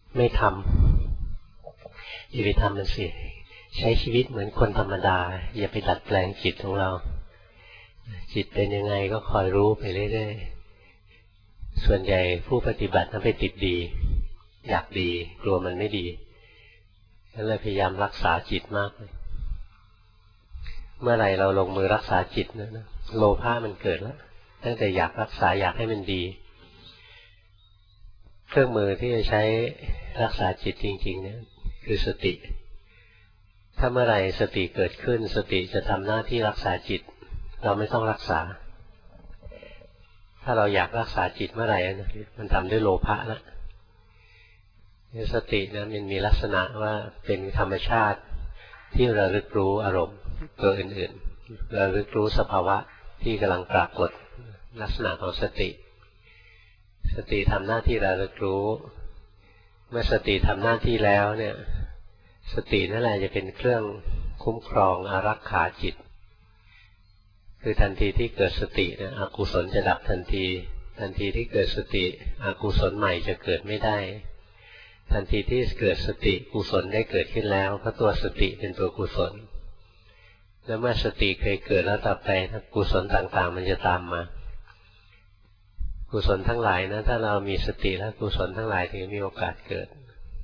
ไม่ทำอย่าไปทำมันสิใช้ชีวิตเหมือนคนธรรมดาอย่าไปดัดแปลงจิตของเราจิตเป็นยังไงก็คอยรู้ไปเรื่อยๆส่วนใหญ่ผู้ปฏิบัตินั้นไปติดดีอยากดีกลัวมันไม่ดีก็เลยพยายามรักษาจิตมากเลยเมื่อไหร่เราลงมือรักษาจิตนะโลภะมันเกิดแล้วตั้งแต่อยากรักษาอยากให้มันดีเครื่องมือที่จะใช้รักษาจิตจริงๆเนี่ยคือสติถ้าเมื่อไหร่สติเกิดขึ้นสติจะทำหน้าที่รักษาจิตเราไม่ต้องรักษาถ้าเราอยากรักษาจิตเมื่อไหร่มันทำด้วยโลภะแล้วสตินะมันมีลักษณะว่าเป็นธรรมชาติที่ระลึกรู้อารมณ์ตัวอื่นๆระลึกรู้สภาวะที่กำลังปรากฏลักษณะของสติทำหน้าที่ระลึกรู้เมื่อสติทำหน้าที่แล้วเนี่ยสตินั่นแหละจะเป็นเครื่องคุ้มครองอารักขาจิตคือทันทีที่เกิดสตินะอกุศลจะดับทันทีที่เกิดสติอกุศลใหม่จะเกิดไม่ได้ทันทีที่เกิดสติกุศลได้เกิดขึ้นแล้วเพราะตัวสติเป็นตัวกุศลแล้วเมื่อสติเคยเกิดแล้วต่อไปกุศลต่างๆมันจะตามมากุศลทั้งหลายนะถ้าเรามีสติแล้วกุศลทั้งหลายถึงมีโอกาสเกิด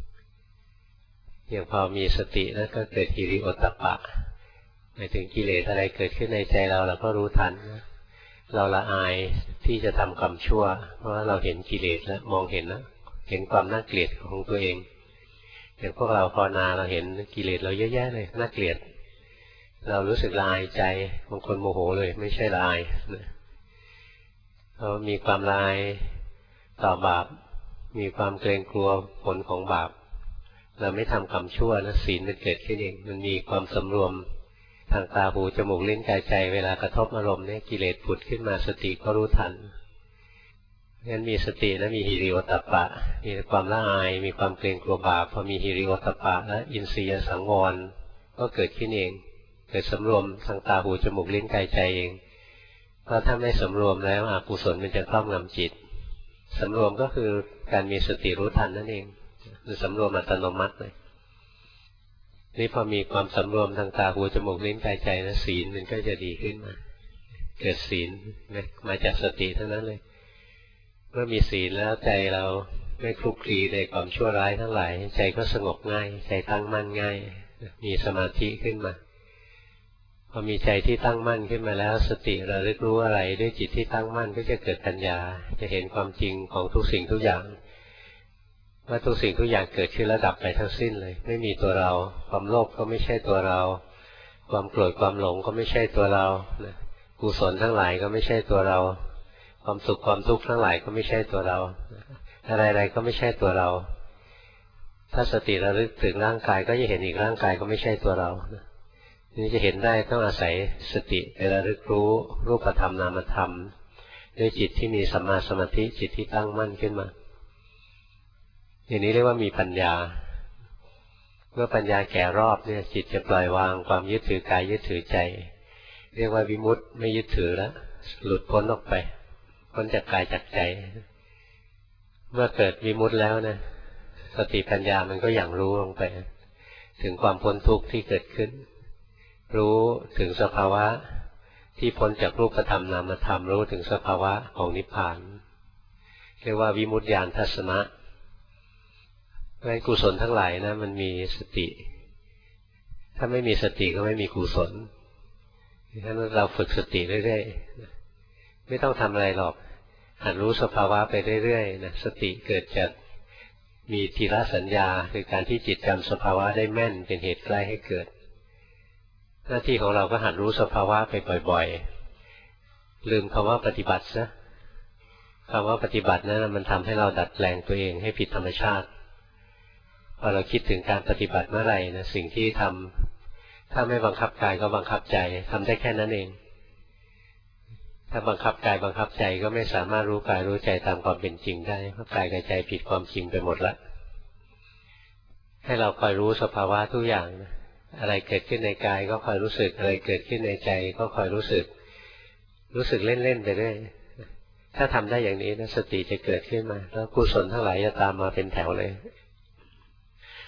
อย่างพอมีสติแล้วก็เกิดหิริโอตตัปปะหมายถึงกิเลสอะไรเกิดขึ้นในใจเราก็รู้ทันเราละอายที่จะทำกรรมชั่วเพราะว่าเราเห็นกิเลสแล้วมองเห็นแล้วเห็นความน่าเกลียดของตัวเองอย่างพวกเราภาวนาเราเห็นกิเลสเราเยอะแยะเลยน่าเกลียดเรารู้สึกละอายใจบางคนโมโหเลยไม่ใช่ละอายเรามีความละอายต่อบาปมีความเกรงกลัวผลของบาปเราไม่ทำกรรมชั่วนะศีลมันเกิดขึ้นเองมันมีความสำรวมทางตาหูจมูกลิ้นกายใจเวลากระทบอารมณ์เนี่ยกิเลสผุดขึ้นมาสติก็รู้ทันงั้นมีสติแล้วมีหิริโอตตัปปะมีความละอายมีความเกรงกลัวบาปพอมีหิริโอตตัปปะแล้วอินทรียสังวรก็เกิดขึ้นเองเกิดสำรวมทางตาหูจมูกลิ้นกายใจเองเพราะถ้าไม่สำรวมแล้วอกุศลมันจะครอบงำจิตสำรวมก็คือการมีสติรู้ทันนั่นเองคือสำรวมอัตโนมัติเลยนี่พอมีความสำรวมทางตาหูจมูกลิ้นกายใจนะศีลมันก็จะดีขึ้นมาเกิดศีลมาจากสติเท่านั้นเลยเมื่อมีศีลแล้วใจเราไม่คลุกคลีในความชั่วร้ายทั้งหลายใจก็สงบง่ายใจตั้งมั่นง่ายมีสมาธิขึ้นมาพอมีใจที่ตั้งมั่นขึ้นมาแล้วสติระลึกรู้อะไรด้วยจิตที่ตั้งมั่นก็จะเกิดปัญญาจะเห็นความจริงของทุกสิ่งทุกอย่างว่าทุกสิ่งทุกอย่างเกิดขึ้นแล้วดับไปทั้งสิ้นเลยไม่มีตัวเราความโลภก็ไม่ใช่ตัวเราความโกรธความหลงก็ไม่ใช่ตัวเรากุศลทั้งหลายก็ไม่ใช่ตัวเราความสุขความทุกข์ทั้งหลายก็ไม่ใช่ตัวเราอะไรๆก็ไม่ใช่ตัวเราถ้าสติระลึกถึงร่างกายก็จะเห็นอีกร่างกายก็ไม่ใช่ตัวเรานี่จะเห็นได้ต้องอาศัยสติระลึกรู้รูปธรรมนามธรรมด้วยจิตที่มีสัมมาสมาธิจิตที่ตั้งมั่นขึ้นมาอย่างนี้เรียกว่ามีปัญญาเมื่อปัญญาแก่รอบเนี่ยจิตจะปล่อยวางความยึดถือกายยึดถือใจเรียกว่าวิมุตติไม่ยึดถือแล้วหลุดพ้นออกไปพ้นจากกายจากใจเมื่อเกิดวิมุตติแล้วนะสติปัญญามันก็อย่างรู้ลงไปถึงความพ้นทุกข์ที่เกิดขึ้นรู้ถึงสภาวะที่พ้นจากรูปธรรมนามธรรมรู้ถึงสภาวะของนิพพานเรียกว่าวิมุตติญาณทัศนะเพราะฉะนั้นกุศลทั้งหลายนะมันมีสติถ้าไม่มีสติก็ไม่มีกุศลฉะนั้นเราฝึกสติเรื่อยๆไม่ต้องทำอะไรหรอกหัดรู้สภาวะไปเรื่อยๆนะสติเกิดจากมีทีละสัญญาคือการที่จิตจำสภาวะได้แม่นเป็นเหตุใกล้ให้เกิดหน้าที่ของเราก็หัดรู้สภาวะไปบ่อยๆลืมคำว่าปฏิบัติซะคำว่าปฏิบัตินั้นมันทำให้เราดัดแปลงตัวเองให้ผิดธรรมชาติพอเราคิดถึงการปฏิบัติเมื่อไหร่นะสิ่งที่ทำถ้าไม่บังคับกายก็บังคับใจทำได้แค่นั้นเองถ้าบังคับกายบังคับใจก็ไม่สามารถรู้กายรู้ใจตามความเป็นจริงได้เพราะกายกับใจผิดความจริงไปหมดละให้เราคอยรู้สภาวะทุกอย่างอะไรเกิดขึ้นในกายก็คอยรู้สึกอะไรเกิดขึ้นในใจก็คอยรู้สึกเล่นๆไปเรื่อยถ้าทำได้อย่างนี้นะสติจะเกิดขึ้นมาแล้วกุศลทั้งหลายจะตามมาเป็นแถวเลย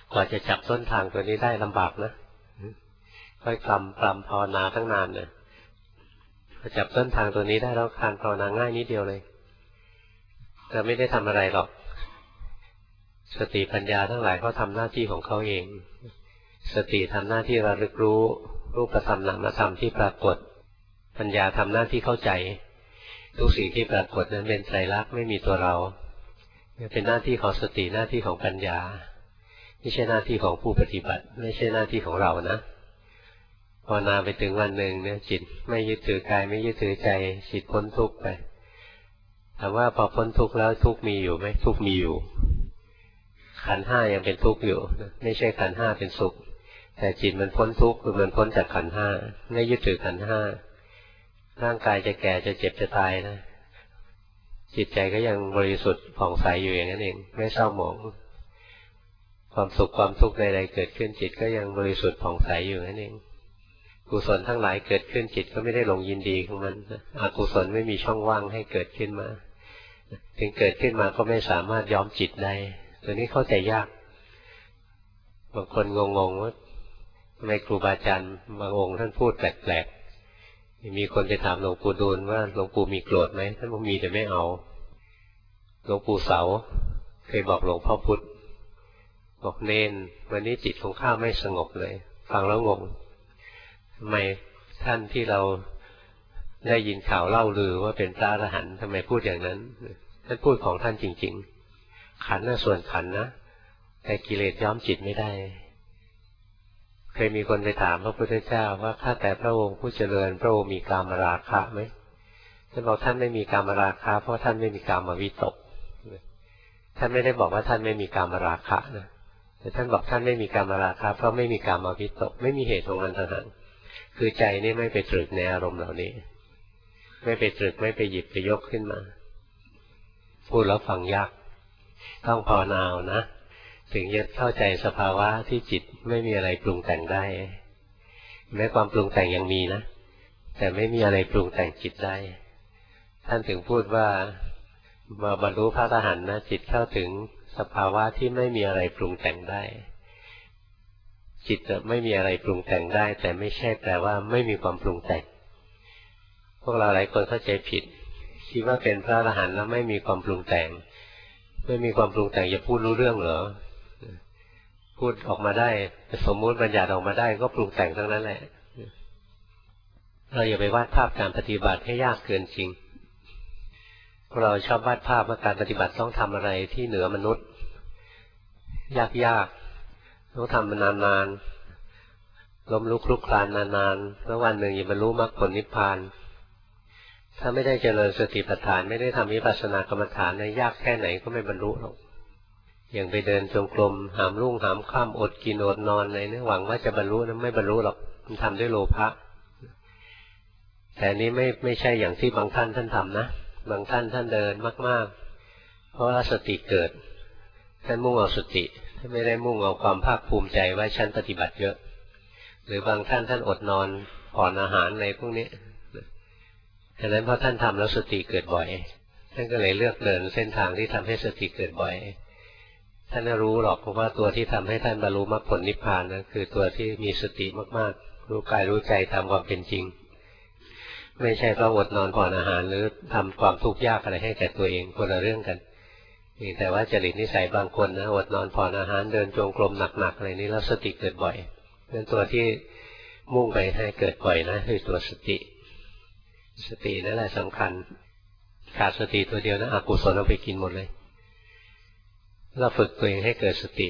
กว่าจะจับต้นทางตัวนี้ได้ลำบากนะค่อยกล่ำภาวนาทั้งนานเนี่ยพอจับต้นทางตัวนี้ได้แล้วการภาวนาง่ายนิดเดียวเลยแต่ไม่ได้ทำอะไรหรอกสติปัญญาทั้งหลายเขาทำหน้าที่ของเขาเองสติทำหน้าที่ระลึกรู้รูปธรรมนามธรรมที่ปรากฏปัญญาทำหน้าที่เข้าใจทุกสิ่งที่ปรากฏนั้นเป็นไตรลักษณ์ไม่มีตัวเราเป็นหน้าที่ของสติหน้าที่ของปัญญาไม่ใช่หน้าที่ของผู้ปฏิบัติไม่ใช่หน้าที่ของเรานะภาวนาไปถึงวันหนึ่งเนี่ยจิตไม่ยึดถือกายไม่ยึดถือใจจิตพ้นทุกข์ไปถามว่าพอพ้นทุกข์แล้วทุกข์มีอยู่ไหมทุกข์มีอยู่ขันธ์ห้ายังเป็นทุกข์อยู่ไม่ใช่ขันธ์ห้าเป็นสุขแต่จิตมันพ้นทุกข์คือมันพ้นจากขันธ์ห้าไม่ยึดถือขันธ์ห้าร่างกายจะแก่จะเจ็บจะตายนะจิตใจก็ยังบริสุทธิ์ผ่องใสอยู่อย่างนั้นเองไม่เศร้าหมองความสุขความทุกข์ใดๆเกิดขึ้นจิตก็ยังบริสุทธิ์ผ่องใสอยู่นั่นเองกุศลทั้งหลายเกิดขึ้นจิตก็ไม่ได้ลงยินดีของมันอกุศลไม่มีช่องว่างให้เกิดขึ้นมาถึงเกิดขึ้นมาก็ไม่สามารถย้อมจิตได้ตัวนี้เข้าใจยากบางคนงงๆว่าทำไมครูบาอาจารย์บางองค์ท่านพูดแปลกๆมีคนไปถามหลวงปู่ดูลว่าหลวงปู่มีโกรธไหมท่านบอกมีแต่ไม่เอาหลวงปู่เสาเคยบอกหลวงพ่อพุธบอกเน้นวันนี้จิตของข้าไม่สงบเลยฟังแล้วงงทำไมท่านที่เราได้ยินข่าวเล่าลือว่าเป็นพระอรหันต์ทำไมพูดอย่างนั้นท่านพูดของท่านจริงๆขันธ์น่ะส่วนขันธ์นะแต่กิเลสย้อมจิตไม่ได้เคยมีคนไปถามพระพุทธเจ้าว่าข้าแต่พระองค์ผู้เจริญพระองค์มีกามราคะไหมท่านบอกท่านไม่มีกามราคะเพราะท่านไม่มีกามวิตกท่านไม่ได้บอกว่าท่านไม่มีกามราคะนะแต่ท่านบอกท่านไม่มีกามราคะเพราะไม่มีกามวิตกไม่มีเหตุของมันต่างหากคือใจนี่ไม่ไปตรึกในอารมณ์เหล่านี้ไม่ไปตรึกไม่ไปหยิบไปยกขึ้นมาพูดแล้วฟังยากต้องภาวนานะถึงจะเข้าใจสภาวะที่จิตไม่มีอะไรปรุงแต่งได้แม้ความปรุงแต่งยังมีนะแต่ไม่มีอะไรปรุงแต่งจิตได้ท่านถึงพูดว่ามาบรรลุพระอรหันต์นะจิตเข้าถึงสภาวะที่ไม่มีอะไรปรุงแต่งได้จิตจะไม่มีอะไรปรุงแต่งได้แต่ไม่ใช่แปลว่าไม่มีความปรุงแต่งพวกเราหลายคนเข้าใจผิดคิดว่าเป็นพระอรหันต์แล้วไม่มีความปรุงแต่งไม่มีความปรุงแต่งจะพูดรู้เรื่องเหรอพูดออกมาได้สมมุติบัญญัติออกมาได้ก็ปรุงแต่งทั้งนั้นแหละเราอย่าไปวาดภาพการปฏิบัติให้ยากเกินจริงเราชอบวาดภาพว่าการปฏิบัติต้องทำอะไรที่เหนือมนุษย์ยากต้องทำมานานๆล้มลุกคลุกคลานนานๆแล้ววันหนึ่งอย่าบรรลุมรรคผลนิพพานถ้าไม่ได้เจริญสติปัฏฐานไม่ได้ทำวิปัสสนากรรมฐานเนี่ยยากแค่ไหนก็ไม่บรรลุหรอกอย่างไปเดินจงกรมหามรุ่งหามค่ำอดกินอดนอนอะไรเนี่ยหวังว่าจะบรรลุนะไม่บรรลุหรอกมันทำด้วยโลภะแต่นี้ไม่ใช่อย่างที่บางท่านทำนะบางท่านเดินมากๆเพราะว่าสติเกิดท่านมุ่งเอาสติท่านไม่ได้มุ่งเอาความภาคภูมิใจว่าฉันปฏิบัติเยอะหรือบางท่านอดนอนผ่อนอาหารอะไรพวกนี้ดังนั้นเพราะท่านทำแล้วสติเกิดบ่อยท่านก็เลยเลือกเดินเส้นทางที่ทำให้สติเกิดบ่อยท่านไม่รู้หรอกเพราะว่าตัวที่ทำให้ท่านบรรลุมรรคผลนิพพานนั้นคือตัวที่มีสติมากๆรู้กายรู้ใจตามความเป็นจริงไม่ใช่เพราะอดนอนผ่อนอาหารหรือทำความทุกข์ยากอะไรให้แก่ตัวเองคนละเรื่องกันแต่ว่าจริตนิสัยบางคนนะอดนอนผ่อนอาหารเดินจงกรมหนักๆอะไรนี้แล้วสติเกิดบ่อยเป็นตัวที่มุ่งไปให้เกิดบ่อยนะคือตัวสตินั่นแหละสำคัญขาดสติตัวเดียวนะอกุศลเอาไปกินหมดเลยเราฝึกตัวเองให้เกิดสติ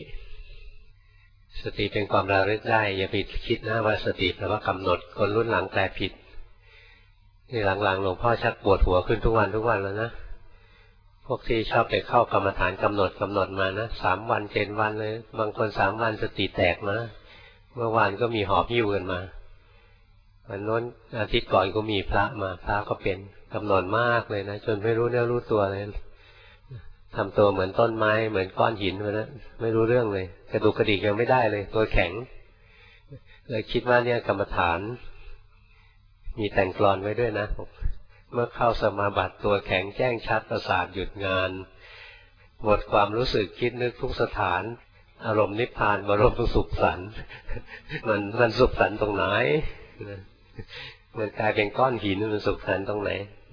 เป็นความระลึกได้อย่าไปคิดนะว่าสติแปลว่ากำหนดคนรุ่นหลังแปลผิดนี่หลังๆหลวงพ่อชักปวดหัวขึ้นทุกวันแล้วนะพวกที่ชอบไปเข้ากรรมฐานกำหนดมานะ3 วัน7 วันเลยบางคน3 วันสติแตกนะเมื่อวานก็มีหอบหิ้วกันมาวันโน้นอาทิตย์ก่อนก็มีพระก็เป็นกำหนดมากเลยนะจนไม่รู้เนื้อรู้ตัวเลยทำตัวเหมือนต้นไม้เหมือนก้อนหินไปนะไม่รู้เรื่องเลยกระดูกกระดิกยังไม่ได้เลยตัวแข็งเลยคิดว่าเนี่ยกรรมฐานมีแต่งกลอนไว้ด้วยนะเมื่อเข้าสมาบัติตัวแข็งแจ้งชัดประสาทหยุดงานหมดความรู้สึกคิดนึกทุกสถานอารมณ์นิพพานอารมณ์สุขสันต์มันสุขสันต์ตรงไหนมันกลายเป็นก้อนหินมันสุขสันต์ตรงไหน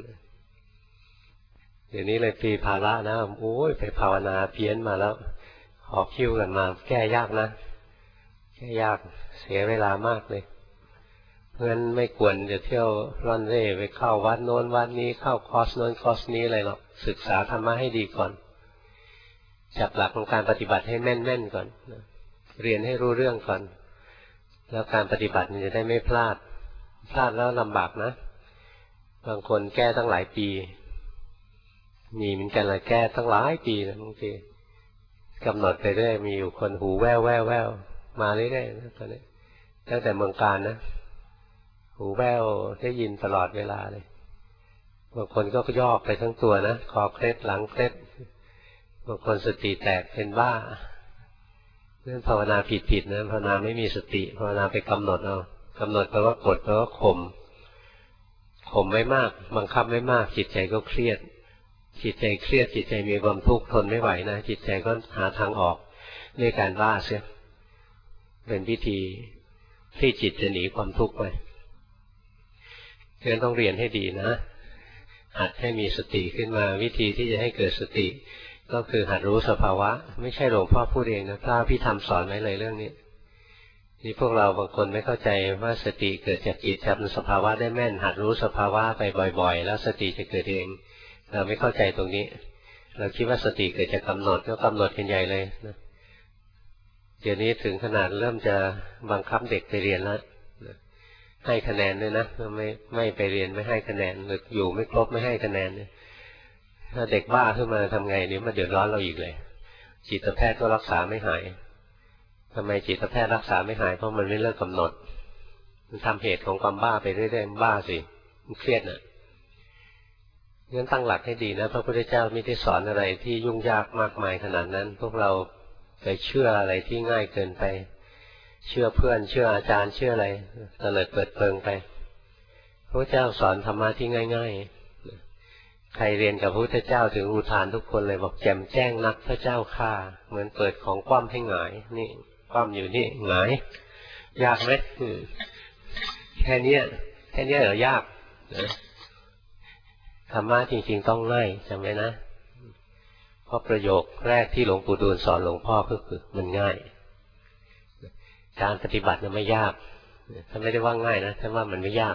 เดี๋ยวนี้เลยปีภาระนะโอ้ยไปภาวนาเพี้ยนมาแล้วหอบคิ้วกันมาแก้ยากนะแก้ยากเสียเวลามากเลยเพราะฉะนั้นไม่ควรจะเที่ยวร่อนเร่ไปเข้าวัดโน้นวัดนี้เข้าคอร์สโน้นคอร์สนี้อะไรหรอกศึกษาธรรมะให้ดีก่อนจับหลักของการปฏิบัติให้แม่นๆก่อนเรียนให้รู้เรื่องก่อนแล้วการปฏิบัติมันจะได้ไม่พลาดแล้วลำบากนะบางคนแก้ตั้งหลายปีมีเหมือนกันเลยแก้ตั้งหลายปีนะบางทีกำหนดไปเรื่อยมีอยู่คนหูแว่วมาเรื่อยๆนะตอนนี้ตั้งแต่เมืองการนะหูแว่วได้ยินตลอดเวลาเลยบางคนก็ยอกไปทั้งตัวนะคอเคล็ดหลังเคล็ดบางคนสติแตกเป็นบ้าเรื่องภาวนาผิดนะภาวนาไม่มีสติภาวนาไปกำหนดเอากำหนดแปลว่ากดแปลว่าข่มไว้มากบังคับไว้มากจิตใจก็เครียดจิตใจเครียดจิตใจมีความทุกข์ทนไม่ไหวนะจิตใจก็หาทางออกด้วยการบ้าเสียเป็นวิธีที่จิตจะหนีความทุกข์ไปฉะนั้นต้องเรียนให้ดีนะหัดให้มีสติขึ้นมาวิธีที่จะให้เกิดสติก็คือหัดรู้สภาวะไม่ใช่หลวงพ่อพูดเองนะพระพี่ธรรมสอนไว้เลยเรื่องนี้นี่พวกเราบางคนไม่เข้าใจว่าสติเกิดจากจิตจำสภาวะได้แม่นหัดรู้สภาวะไปบ่อยๆแล้วสติจะเกิดเองเราไม่เข้าใจตรงนี้เราคิดว่าสติเกิดจากกำหนดก็กำหนดกันใหญ่เลยนะเดี๋ยวนี้ถึงขนาดเริ่มจะบังคับเด็กไปเรียนแล้วให้คะแนนด้วยนะไม่ไปเรียนไม่ให้คะแนนหรืออยู่ไม่ครบไม่ให้คะแนนถ้าเด็กบ้าขึ้นมาทำไงนี่มันเดือดร้อนเราอีกเลยจิตแพทย์ก็รักษาไม่หายทำไมจิตแพทย์รักษาไม่หายเพราะมันไม่เลิกกำหนดมันทำเหตุของความบ้าไปเรื่อยๆบ้าสิมันเครียดน่ะงั้นตั้งหลักให้ดีนะพระพุทธเจ้าไม่ได้สอนอะไรที่ยุ่งยากมากมายขนาดนั้นพวกเราไปเชื่ออะไรที่ง่ายเกินไปเชื่อเพื่อนเชื่ออาจารย์เชื่ออะไรเตลิดเปิดเปิงไปพระเจ้าสอนธรรมะที่ง่ายๆใครเรียนกับพระพุทธเจ้าถึงอุทานทุกคนเลยบอกแจ่มแจ้งนักพระเจ้าข้าเหมือนเปิดของคว่ำให้หงายนี่คว่ำอยู่นี่หงายยากไหมแค่นี้เหรอยากธรรมะจริงๆต้องง่ายจำไว้นะเพราะประโยคแรกที่หลวงปู่ดูลสอนหลวงพ่อก็คือมันง่ายการปฏิบัติมันไม่ยากท่านไม่ได้ว่าง่ายนะท่านว่ามันไม่ยาก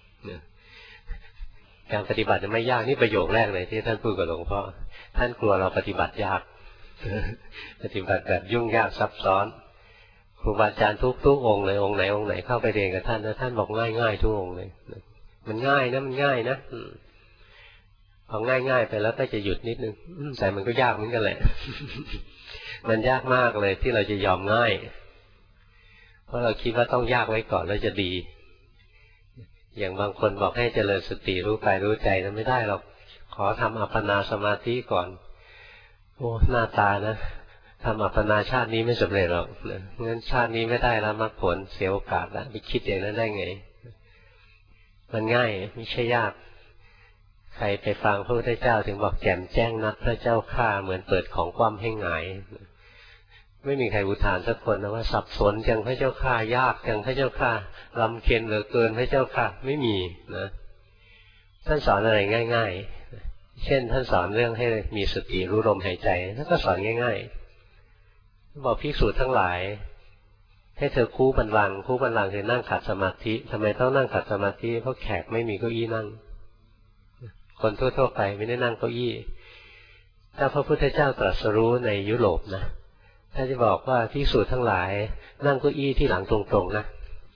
การปฏิบัติมันไม่ยากนี่ประโยคแรกเลยที่ท่านพูดกับหลวงพ่อท่านกลัวเราปฏิบัติยากปฏิบัติแบบยุ่งยากซับซ้อนครูบาอาจารย์ทุกองค์เลยองค์ไหนเข้าไปเรียนกับท่านนะท่านบอกง่ายทุกองค์เลยมันง่ายนะมันง่ายนะพอง่ายไปแล้วก็จะหยุดนิดนึงแต่มันก็ยากเหมือนกันแหละมันยากมากเลยที่เราจะยอมง่ายเพราะเราคิดว่าต้องยากไว้ก่อนแล้วจะดีอย่างบางคนบอกให้เจริญสติรู้กายรู้ใจนั้นไม่ได้หรอกขอทำอัปปนาสมาธิก่อนโอ้หน้าตานะทำอัปปนาชาตินี้ไม่สำเร็จหรอกงั้นชาตินี้ไม่ได้แล้วมรรคผลเสียโอกาสแล้วไปคิดอย่างนั้นได้ไงมันง่ายไม่ใช่ยากใครไปฟังพระพุทธเจ้าถึงบอกแจ่มแจ้งนักพระเจ้าข้าเหมือนเปิดของคว่ำให้หงายไม่มีใครอุทานสักคนนะว่าสับสนจังพระเจ้าข้ายากจังพระเจ้าข้าลำเค็ญเหลือเกินพระเจ้าข้าไม่มีนะท่านสอนอะไรง่ายๆเช่นท่านสอนเรื่องให้มีสติรู้ลมหายใจท่านก็สอนง่ายๆบอกภิกษุทั้งหลายให้เธอคู่บัลลังก์คือนั่งขัดสมาธิทำไมต้องนั่งขัดสมาธิเพราะแขกไม่มีเก้าอี้นั่งคนทั่วๆไปไม่ได้นั่งเก้าอี้ถ้าพระพุทธเจ้าตรัสรู้ในยุโรปนะถ้าจะบอกว่าภิกษุทั้งหลายนั่งเก้าอี้ที่หลังตรงๆนะ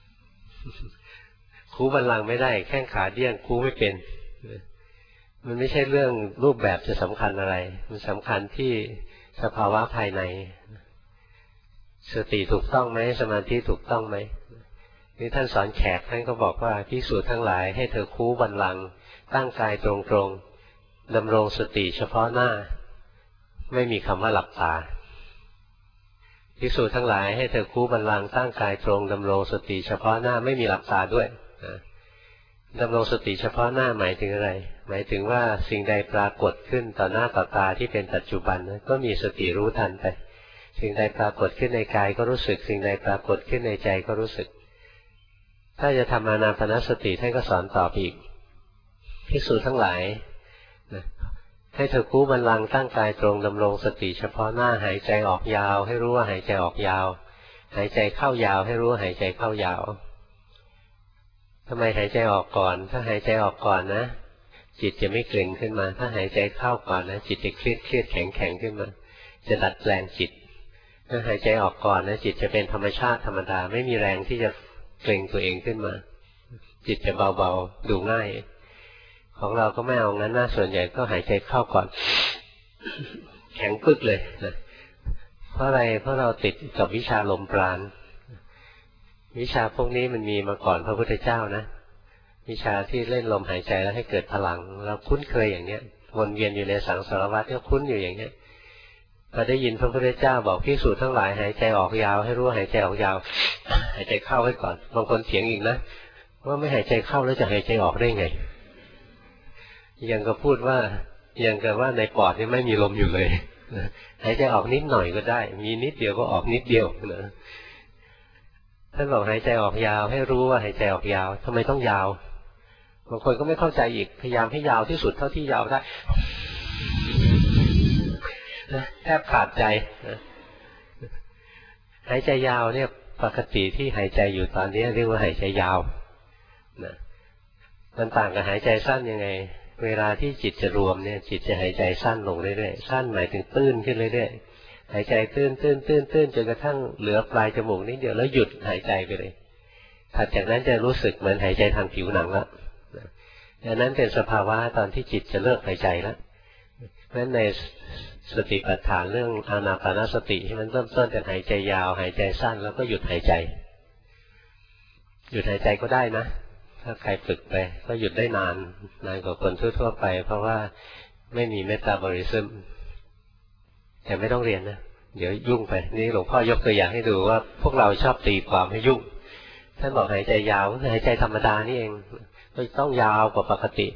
คูบัลลังก์ไม่ได้แข้งขาเดี้ยงคูไม่เป็นมันไม่ใช่เรื่องรูปแบบจะสำคัญอะไรมันสำคัญที่สภาวะภายในสติถูกต้องไหมสมาธิถูกต้องไหมนี่ท่านสอนแขกท่านก็บอกว่าภิกษุทั้งหลายให้เธอคูบัลลังก์ตั้งกายตรงๆดำรงสติเฉพาะหน้าไม่มีคำว่าหลับตาภิกษุทั้งหลายให้เธอคูบัลลังก์ตั้งกายตรงดำรงสติเฉพาะหน้าไม่มีหลับตาด้วยดำรงสติเฉพาะหน้าหมายถึงอะไรหมายถึงว่าสิ่งใดปรากฏขึ้นต่อหน้าต่อตาที่เป็นปัจจุบันก็มีสติรู้ทันไปสิ่งใดปรากฏขึ้นในกายก็รู้สึกสิ่งใดปรากฏขึ้นในใจก็รู้สึกถ้าจะทำอานาปานสติท่านก็สอนต่ออีกภิกษุทั้งหลายนะให้เธอกู้บัลลังก์ตั้งกายตรงดำรงสติเฉพาะหน้าหายใจออกยาวให้รู้ว่าหายใจออกยาวหายใจเข้ายาวให้รู้ว่าหายใจเข้ายาวทำไมหายใจออกก่อนถ้าหายใจออกก่อนนะจิตจะไม่เกร็งขึ้นมาถ้าหายใจเข้าก่อนนะจิตจะเครียดแข็งขึ้นมาจะดัดแปลงจิตถ้าหายใจออกก่อนนะจิตจะเป็นธรรมชาติธรรมดาไม่มีแรงที่จะเกร็งตัวเองขึ้นมาจิตจะเบาๆดูง่ายของเราก็ไม่เอางั้นนะส่วนใหญ่ก็หายใจเข้าก่อนแข็งปึ๊กเลยนะเพราะอะไรเพราะเราติดกับวิชาลมปราณวิชาพวกนี้มันมีมาก่อนพระพุทธเจ้านะวิชาที่เล่นลมหายใจแล้วให้เกิดพลังเราคุ้นเคยอย่างเนี้ยวนเวียนอยู่ในสังสารวัฏก็คุ้นอยู่อย่างเนี้ยพอได้ยินพระพุทธเจ้าบอกภิกษุทั้งหลายหายใจออกยาวให้รู้ว่าหายใจออกยาวหายใจเข้าไว้ก่อนบางคนเถียงอีกนะว่าไม่หายใจเข้าแล้วจะหายใจออกได้ไงยังก็พูดว่ายังกับว่าในปอดนี่ไม่มีลมอยู่เลยหายใจออกนิดหน่อยก็ได้มีนิดเดียวก็ออกนิดเดียวนะท่านบอกหายใจออกยาวให้รู้ว่าหายใจออกยาวทำไมต้องยาวบางคนก็ไม่เข้าใจอีกพยายามให้ยาวที่สุดเท่าที่ยาวได้แทบขาดใจหายใจยาวเนี่ยปกติที่หายใจอยู่ตอนนี้เรียกว่าหายใจยาวนะมันต่างกับหายใจสั้นยังไงเวลาที่จิตจะรวมเนี่ยจิตจะหายใจสั้นลงเรื่อยๆสั้นหมายถึงตื้นขึ้นเรื่อยๆหายใจตื้นจนกระทั่งเหลือปลายจมูกนิดเดียวแล้วหยุดหายใจไปเลยถัดจากนั้นจะรู้สึกเหมือนหายใจทางผิวหนังแล้วดังนั้นเป็นสภาวะตอนที่จิตจะเลิกหายใจแล้วเพราะฉะนั้นในสติปัฏฐานเรื่องอานาปานสติที่มันเริ่มต้นจากหายใจยาวหายใจสั้นแล้วก็หยุดหายใจหยุดหายใจก็ได้นะถ้าใครฝึกไปก็หยุดได้นานกว่าคนทั่วๆไปเพราะว่าไม่มีเมตาบริซึมแต่ไม่ต้องเรียนนะเดี๋ยวยุ่งไปนี่หลวงพ่อยกตัวอย่างให้ดูว่าพวกเราชอบตีความให้ยุ่งท่านบอกหายใจยาวหายใจธรรมดานี่เองไม่ต้องยาวกว่าปกติ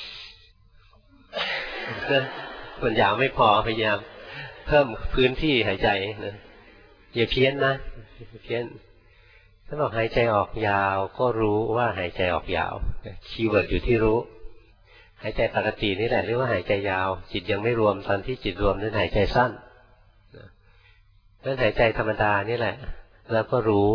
มันยาวไม่พอพยายามเพิ่มพื้นที่หายใจนะอย่าเพี้ยนนะเพี้ยนถ้าบอกหายใจออกยาวก็รู้ว่าหายใจออกยาวคีย์เวิร์ดอยู่ที่รู้หายใจปกตินี่แหละเรียกว่าหายใจยาวจิตยังไม่รวมตอนที่จิตรวมนั่นหายใจสั้นนั่นหายใจธรรมดานี่แหละแล้วก็รู้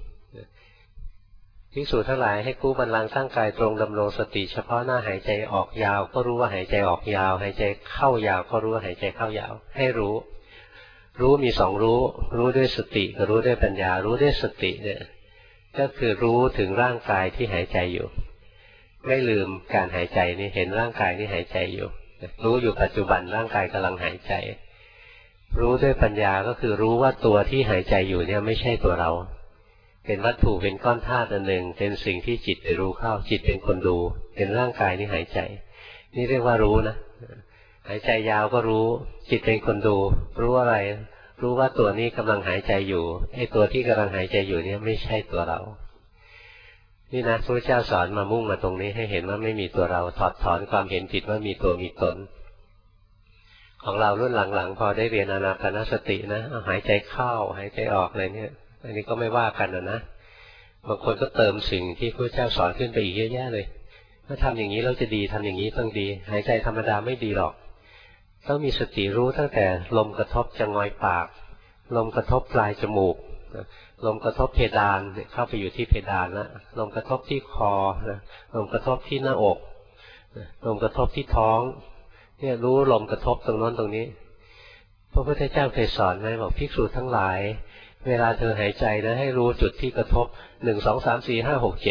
ภิกษุทั้งหลายให้กู้บัลลังก์ตั้งกายตรงดำรงสติเฉพาะหน้าหายใจออกยาวก็รู้ว่าหายใจออกยาวหายใจเข้ายาวก็รู้ว่าหายใจเข้ายาวให้รู้มีสองรู้ด้วยสติกับรู้ด้วยปัญญารู้ด้วยสติเนี่ยก็คือรู้ถึงร่างกายที่หายใจอยู่ไม่ลืมการหายใจนี่เห็นร่างกายที่หายใจอยู่รู้อยู่ปัจจุบันร่างกายกำลังหายใจรู้ด้วยปัญญาก็คือรู้ว่าตัวที่หายใจอยู่เนี่ยไม่ใช่ตัวเราเป็นวัตถุเป็นก้อนธาตุอันหนึ่งเป็นสิ่งที่จิตไปรู้เข้าจิตเป็นคนดูเป็นร่างกายที่หายใจนี่เรียกว่ารู้นะหายใจยาวก็รู้จิตเป็นคนดูรู้อะไรรู้ว่าตัวนี้กำลังหายใจอยู่ไอ้ตัวที่กำลังหายใจอยู่เนี่ยไม่ใช่ตัวเรานี่นะพระเจ้าสอนมามุ่งมาตรงนี้ให้เห็นว่าไม่มีตัวเราถอดถอนความเห็นผิดว่ามีตัวมีตนของเรารุ่นหลังๆพอได้เรียนอานาปานสตินะหายใจเข้าหายใจออกอะไรเนี่ยอันนี้ก็ไม่ว่ากันนะบางคนก็เติมสิ่งที่พระเจ้าสอนขึ้นไปอีกเยอะแยะเลยถ้าทำอย่างนี้เราจะดีทำอย่างนี้ต้องดีหายใจธรรมดาไม่ดีหรอกต้องมีสติรู้ตั้งแต่ลมกระทบจงอยปากลมกระทบปลายจมูกลมกระทบเพดานเข้าไปอยู่ที่เพดานแล้วลมกระทบที่คอลมกระทบที่หน้าอกลมกระทบที่ท้องเนี่ยรู้ลมกระทบตรงนั้นตรงนี้พระพุทธเจ้าเคยสอนไหมบอกภิกษุทั้งหลายเวลาเธอหายใจนะให้รู้จุดที่กระทบ1 2 3 4 5 6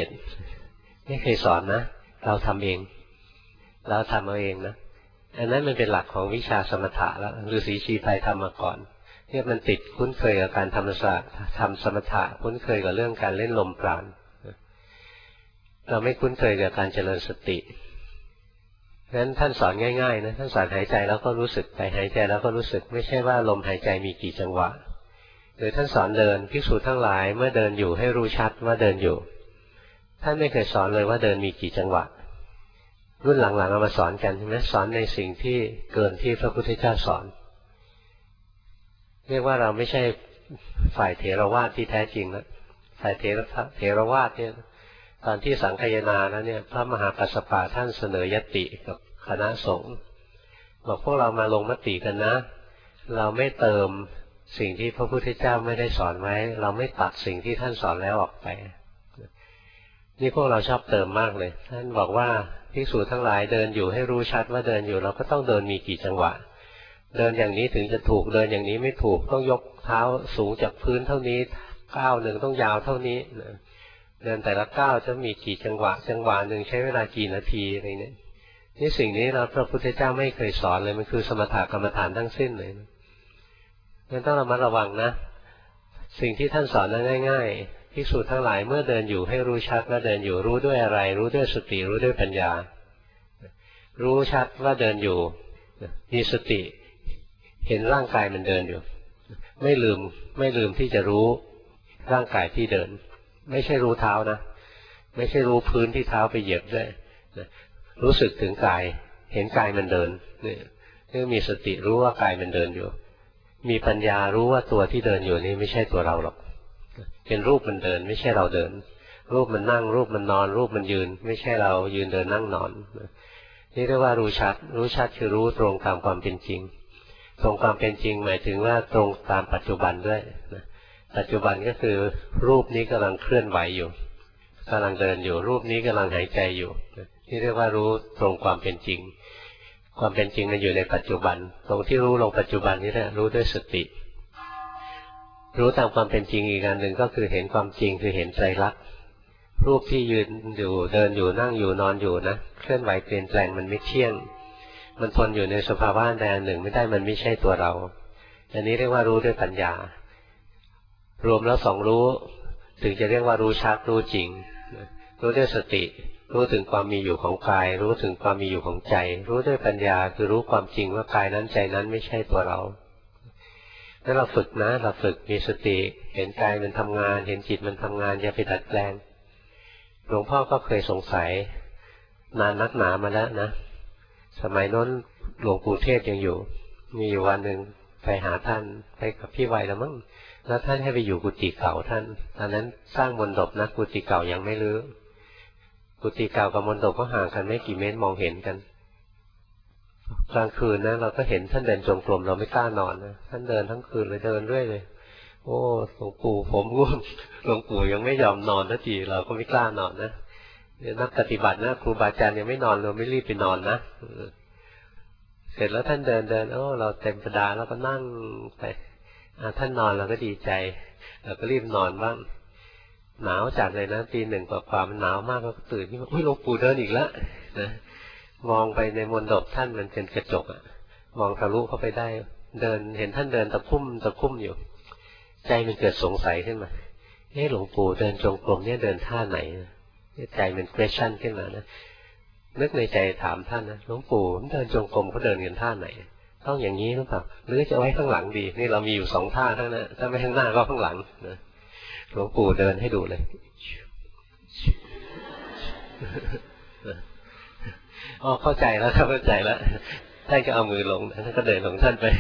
7ไม่เคยสอนนะเราทำเองเราทำเอาเองนะอันนั้นมันเป็นหลักของวิชาสมถะแล้วฤาษีชีไพรทำมาก่อนเนี่ยมันติดคุ้นเคยกับการทำสมถะคุ้นเคยกับเรื่องการเล่นลมปราณเราไม่คุ้นเคยกับการเจริญสติงั้นท่านสอนง่ายๆนะท่านสอนหายใจแล้วก็รู้สึกไปหายใจแล้วก็รู้สึกไม่ใช่ว่าลมหายใจมีกี่จังหวะหรือท่านสอนเดินภิกษุทั้งหลายเมื่อเดินอยู่ให้รู้ชัดว่าเดินอยู่ท่านไม่เคยสอนเลยว่าเดินมีกี่จังหวะรุ่นหลังๆเอามาสอนกันใช่ไหมสอนในสิ่งที่เกินที่พระพุทธเจ้าสอนเรียกว่าเราไม่ใช่ฝ่ายเถรวาทที่แท้จริงแล้วฝ่ายเถรวาทเนี่ยตอนที่สังคายนาแล้วเนี่ยพระมหากัสสปะท่านเสนอยติกับคณะสงฆ์บอกพวกเรามาลงมติกันนะเราไม่เติมสิ่งที่พระพุทธเจ้าไม่ได้สอนไว้เราไม่ตัดสิ่งที่ท่านสอนแล้วออกไปนี่พวกเราชอบเติมมากเลยท่านบอกว่าภิกษุทั้งหลายเดินอยู่ให้รู้ชัดว่าเดินอยู่เราก็ต้องเดินมีกี่จังหวะเดินอย่างนี้ถึงจะถูกเดินอย่างนี้ไม่ถูกต้องยกเท้าสูงจากพื้นเท่านี้ก้าวหนึ่งต้องยาวเท่านี้เดินแต่ละก้าวจะมีกี่จังหวะหนึ่งใช้เวลากี่นาทีอะไรเนี่ยนี่สิ่งนี้เราพระพุทธเจ้าไม่เคยสอนเลยมันคือสมถกรรมฐานทั้งสิ้นเลยงั้นต้องระมัดระวังนะสิ่งที่ท่านสอนนั้นง่ายๆภิกษุทั้งหลายเมื่อเดินอยู่ให้รู้ชัดว่าเดินอยู่รู้ด้วยอะไรรู้ด้วยสติรู้ด้วยปัญญารู้ชัดว่าเดินอยู่มีสติเห็นร่างกายมันเดินอยู่ไม่ลืมที่จะรู้ร่างกายที่เดินไม่ใช่รู้เท้านะไม่ใช่รู้พื้นที่เท้าไปเหยียบด้วยรู้สึกถึงกายเห็นกายมันเดินนี่มีสติรู้ว่ากายมันเดินอยู่มีปัญญารู้ว่าตัวที่เดินอยู่นี่ไม่ใช่ตัวเราหรอกเป็นรูปมันเดินไม่ใช่เราเดินรูปมันนั่งรูปมันนอนรูปมันยืนไม่ใช่เรายืนเดินนั่งนอนนี่เรียกว่ารู้ชัดคือรู้ตรงตามความเป็นจริงตรงความเป็นจริงหมายถึงว่าตรงตามปัจจุบันด้วยปัจจุบันก็คือรูปนี้กำลังเคลื่อนไหวอยู่กำลังเดินอยู่รูปนี้กำลังหายใจอยู่นี่เรียกว่ารู้ตรงความเป็นจริงความเป็นจริงมันอยู่ในปัจจุบันตรงที่รู้ลงปัจจุบันนี่แหละรู้ด้วยสติรู้ตามความเป็นจริงอีกอันหนึ่งก็คือเห็นความจริงคือเห็นไตรลักษณ์รูปที่ยืนอยู่เดินอยู่นั่งอยู่นอนอยู่นะเคลื่อนไหวเปลี่ยนแปลงมันไม่เที่ยงมันทนอยู่ในสภาวะใดอันหนึ่งไม่ได้มันไม่ใช่ตัวเราอันนี้เรียกว่ารู้ด้วยปัญญารวมแล้วสองรู้ถึงจะเรียกว่ารู้ชัดรู้จริงรู้ด้วยสติรู้ถึงความมีอยู่ของกายรู้ถึงความมีอยู่ของใจรู้ด้วยปัญญาคือรู้ความจริงว่ากายนั้นใจนั้นไม่ใช่ตัวเราถ้าเราฝึกนะเราฝึกมีสติเห็นกายมันทำงานเห็นจิตมันทำงานอย่าไปดัดแปลงหลวงพ่อก็เคยสงสัยนานนักหนามาแล้วนะสมัยโน้นหลวงปู่เทศยังอยู่มีอยู่วันหนึ่งไปหาท่านไปกับพี่วัยแล้วมั้งแล้วท่านให้ไปอยู่กุฏิเก่าท่านตอนนั้นสร้างมณฑปนะกุฏิเก่ายังไม่รื้อกุฏิเก่ากับมณฑปก็ห่างกันไม่กี่เมตรมองเห็นกันกลางคืนนะเราก็เห็นท่านเดินจงกรมเราไม่กล้านอนนะท่านเดินทั้งคืนเลยเดินเรื่อยเลยโอ้หลวงปู่ผมง่วงหลวงปู่ยังไม่ยอมนอนสักทีเราก็ไม่กล้านอนนะนักปฏิบัตินะครูบาอาจารย์ยังไม่นอนเราไม่รีบไปนอนนะเสร็จแล้วท่านเดินเราเต็มประดาแล้วก็นั่งไปท่านนอนเราก็ดีใจเราก็รีบนอนบ้างหนาวจัดเลยนะตีหนึ่งกว่ามันหนาวมากก็ตื่นขึ้นมาหลวงปู่เดินอีกแล้วนะมองไปในมณฑปท่านมันเป็นกระจกอะมองทะลุเข้าไปได้เดินเห็นท่านเดินตะคุ่มอยู่ใจมันเกิดสงสัยขึ้นมาหลวงปู่เดินจงกรมเนี่ยเดินท่าไหนใจมัน question ขึ้นมานะนึกในใจถามท่านนะหลวงปู่เดินจงกรมเขาเดินกันท่าไหนต้องอย่างนี้หรือเปล่าหรือจะไว้ข้างหลังดีนี่เรามีอยู่2ท่าทั้งนั้นถ้าไม่ข้างหน้าก็ข้างหลังนะหลวงปู่เดินให้ดูเลยอ๋อเข้าใจแล้วเข้าใจแล้วท่านก็เอามือลงท่านก็เดินของท่านไป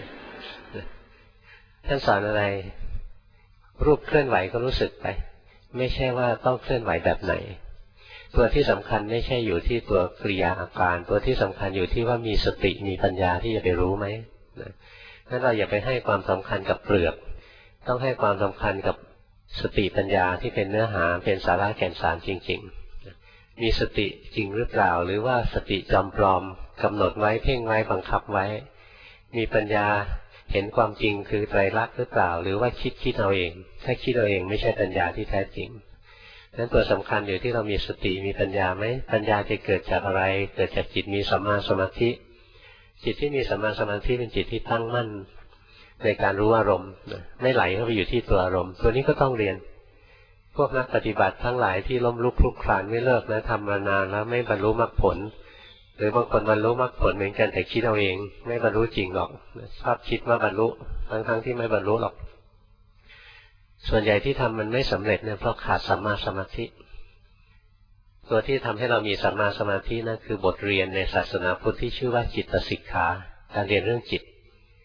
ท่านสอนอะไรรูปเคลื่อนไหวก็รู้สึกไปไม่ใช่ว่าต้องเคลื่อนไหวแบบไหนตัวที่สำคัญไม่ใช่อยู่ที่ตัวกริยาอาการตัวที่สำคัญอยู่ที่ว่ามีสติมีปัญญาที่จะไปรู้ไหมนั้นเราอย่าไปให้ความสำคัญกับเปลือกต้องให้ความสำคัญกับสติปัญญาที่เป็นเนื้อหาเป็นสาระแก่นสารจริงๆมีสติจริงหรือเปล่าหรือว่าสติจำปลอมกำหนดไว้เพ่งไว้บังคับไว้มีปัญญาเห็นความจริงคือไตรลักษณ์หรือเปล่าหรือว่าคิดเอาเองถ้าคิดเอาเองไม่ใช่ปัญญาที่แท้จริงนั้นตัวสำคัญอยู่ที่เรามีสติมีปัญญาไหมปัญญาจะเกิดจากอะไรเกิดจากจิตมีสัมมาสมาธิจิตที่มีสัมมาสมาธิเป็นจิตที่ตั้งมั่นในการรู้อารมณ์ไม่ไหลเข้าไปอยู่ที่ตัวอารมณ์ตัวนี้ก็ต้องเรียนพวกนักปฏิบัติทั้งหลายที่ล้มลุกคลุกคลานไม่เลิกนะทำมานานแล้วไม่บรรลุมรรคผลหรือบางคนบรรลุมรรคผลเหมือนกันแต่คิดเอาเองไม่บรรลุจริงหรอกชอบคิดว่าบรรลุทั้งที่ไม่บรรลุหรอกส่วนใหญ่ที่ทำมันไม่สำเร็จเนี่ยเพราะขาดสัมมาสมาธิตัวที่ทำให้เรามีสัมมาสมาธินั่นคือบทเรียนในศาสนาพุทธที่ชื่อว่าจิตสิกขาการเรียนเรื่องจิต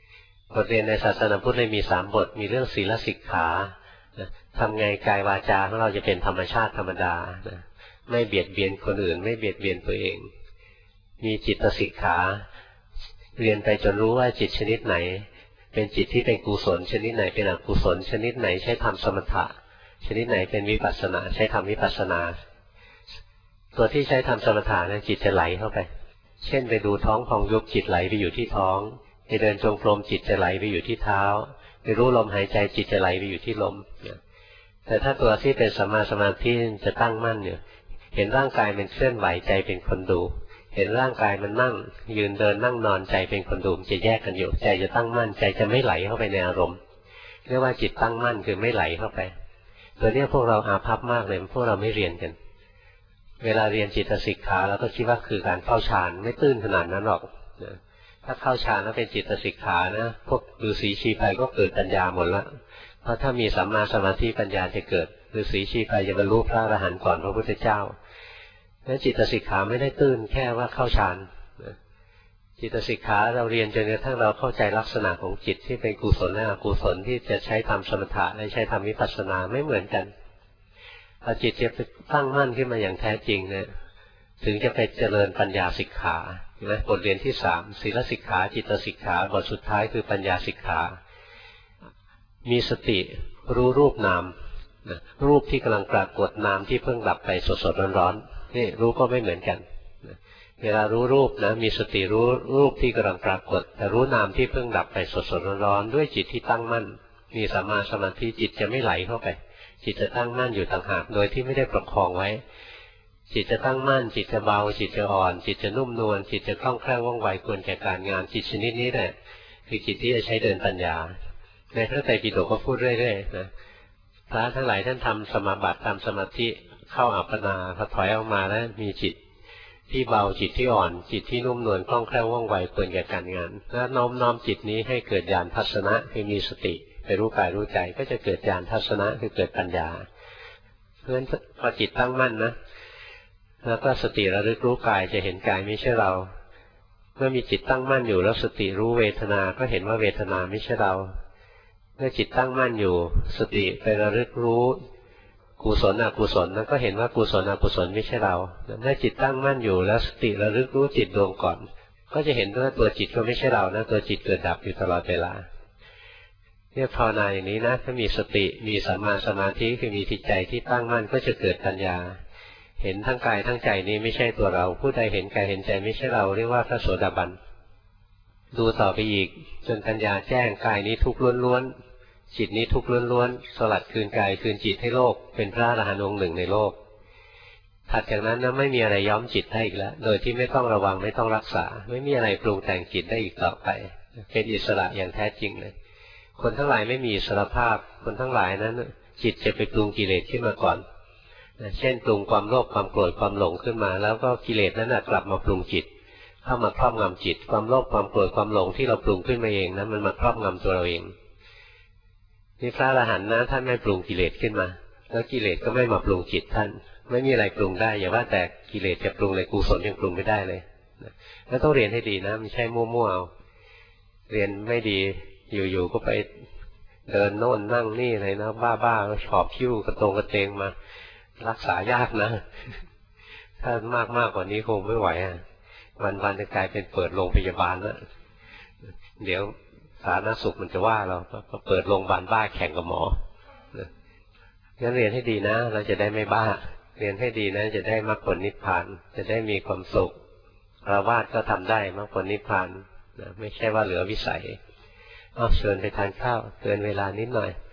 บทเรียนในศาสนาพุทธเลยมี3 บทมีเรื่องศีลสิกขาทำไงกายวาจาของเราจะเป็นธรรมชาติธรรมดาไม่เบียดเบียนคนอื่นไม่เบียดเบียนตัวเองมีจิตสิกขาเรียนไปจนรู้ว่าจิตชนิดไหนเป็นจิตที่เป็นกุศลชนิดไหนเป็นอกุศลชนิดไหนใช้ทำสมถะชนิดไหนเป็นวิปัสสนาใช้ทำวิปัสสนาตัวที่ใช้ทำสมถะนั้นจิตจะไหลเข้าไปเช่นไปดูท้องพองยุบจิตไหลไปอยู่ที่ท้องไปเดินจงกรมจิตจะไหลไปอยู่ที่เท้าไปรู้ลมหายใจจิตจะไหลไปอยู่ที่ลมแต่ถ้าตัวที่เป็นสัมมาสมาธิจะตั้งมั่นเนี่ยเห็นร่างกายมันเคลื่อนไหวใจเป็นคนดูเห็นร่างกายมันนั่งยืนเดินนั่งนอนใจเป็นคนดูจะแยกกันอยู่ใจจะตั้งมั่นใจจะไม่ไหลเข้าไปในอารมณ์เรียกว่าจิตตั้งมั่นคือไม่ไหลเข้าไปตัวนี้พวกเราอาภัพมากเลยพวกเราไม่เรียนกันเวลาเรียนจิตสิกขาเราก็คิดว่าคือการเข้าฌานไม่ตื้นขนาดนั้นหรอกถ้าเข้าฌานแล้วเป็นจิตสิกขานะพวกฤาษีชีไพรก็เกิดปัญญาหมดแล้วเพราะถ้ามีสัมมาสมาธิปัญญาจะเกิดฤาษีชีไพรจะบรรลุพระอรหันต์ก่อนพระพุทธเจ้าและจิตสิกขาไม่ได้ตื้นแค่ว่าเข้าฌานจิตสิกขาเราเรียนจนกระทั่งเราเข้าใจลักษณะของจิตที่เป็นกุศลและอกุศลที่จะใช้ทำสมถะและใช้ทำวิปัสสนาไม่เหมือนกันพอจิตจะตั้งมั่นขึ้นมาอย่างแท้จริงเนี่ยถึงจะไปเจริญปัญญาสิกขาใช่ไหมบทเรียนที่3ศีลสิกขาจิตสิกขาบทสุดท้ายคือปัญญาสิกขามีสติรู้รูปนามรูปที่กำลังปรากฏนามที่เพิ่งดับไปสดๆร้อนๆนี่รู้ก็ไม่เหมือนกันเวลารู้รูปนะมีสติรู้รูปที่กำลังปรากฏแต่รู้นามที่เพิ่งดับไปสดๆร้อนๆด้วยจิตที่ตั้งมั่นมีสัมมาสมาธิจิตจะไม่ไหลเข้าไปจิตจะตั้งมั่นอยู่ต่างหากโดยที่ไม่ได้ประคองไว้จิตจะตั้งมั่นจิตจะเบาจิตจะอ่อนจิตจะนุ่มนวลจิตจะคล่องแคล่วว่องไวควรแก่การงานจิตชนิดนี้แหละคือจิตที่จะใช้เดินปัญญาในพระไตรปิฎกก็พูดเรื่อยๆนะพระทั้งหลายท่านทำสมาบัติทำสมาธิเข้าอัปปนาพอถอยออกมาแล้วมีจิตที่เบาจิตที่อ่อนจิตที่นุ่มนวลคล่องแคล่วว่องไวควรแก่การงานแล้วน้อมจิตนี้ให้เกิดญาณทัศนะคือมีสติไปรู้กายรู้ใจก็จะเกิดญาณทัศนะคือเกิดปัญญาเพราะฉะนั้นพอจิตตั้งมั่นนะแล้วก็สติระลึกรู้กายจะเห็นกายไม่ใช่เราเมื่อมีจิตตั้งมั่นอยู่แล้วสติรู้เวทนาก็เห็นว่าเวทนาไม่ใช่เราเมื่อจิตตั้งมั่นอยู่สติไประลึกรู้กุศลอกุศลนั้นก็เห็นว่ากุศลอกุศลไม่ใช่เราเมื่อจิตตั้งมั่นอยู่แล้วสติระลึกรู้จิตดวงก่อนก็จะเห็นว่าตัวจิตก็ไม่ใช่เรานะตัวจิตเกิดดับอยู่ตลอดเวลาเนี่ยภาวนาอย่างนี้นะถ้ามีสติมีสัมมาสมาธิคือมีจิตใจที่ตั้งมั่นก็จะเกิดปัญญาเห็นทั้งกายทั้งใจนี้ไม่ใช่ตัวเราผู้ใดเห็นกายเห็นใจไม่ใช่เราเรียกว่าพระโสดาบันดูต่อไปอีกจนปัญญาแจ้งกายนี้ทุกข์ล้วนๆจิตนี้ทุกข์ล้วนๆสลัดคืนกายคืนจิตให้โลกเป็นพระอรหันต์องค์หนึ่งในโลกถัดจากนั้นนะไม่มีอะไรย้อมจิตได้อีกแล้วโดยที่ไม่ต้องระวังไม่ต้องรักษาไม่มีอะไรปรุงแต่งจิตได้อีกต่อไปเป็นอิสระอย่างแท้จริงเลยคนทั้งหลายไม่มีอิสรภาพคนทั้งหลายนั้นจิตจะไปปรุงกิเลสขึ้นมาก่อนเช่นปรุงความโลภความโกรธความหลงขึ้นมาแล้วก็กิเลสนั้นกลับมาปรุงจิตเข้ามาครอบงำจิตความโลภความโกรธความหลงที่เราปรุงขึ้นมาเองนั้นมันมาครอบงำตัวเราเองนี่พระอรหันต์นะท่านไม่ปรุงกิเลสขึ้นมาแล้วกิเลสก็ไม่มาปรุงจิตท่านไม่มีอะไรปรุงได้อย่าว่าแต่กิเลสจะปรุงเลยกุศลยังปรุงไม่ได้เลยแล้วต้องเรียนให้ดีนะไม่ใช่มั่วๆเอาเรียนไม่ดีอยู่ๆก็ไปเดินโน่นนั่งนี่อะไรนะบ้าๆชอบคิ้วกระตงมารักษายากนะถ้ามากกว่านี้คงไม่ไหววันจะกลายเป็นเปิดโรงพยาบาลแล้วเดี๋ยวสาธารณสุขมันจะว่าเราเปิดโรงพยาบาลบ้าแข่งกับหมองั้นเรียนให้ดีนะเราจะได้ไม่บ้าเรียนให้ดีนะจะได้มรรคผลนิพพานจะได้มีความสุขฆราวาสก็ทำได้มรรคผลนิพพานไม่ใช่ว่าเหลือวิสัยเชิญไปทานข้าวเกินเวลานิดหน่อย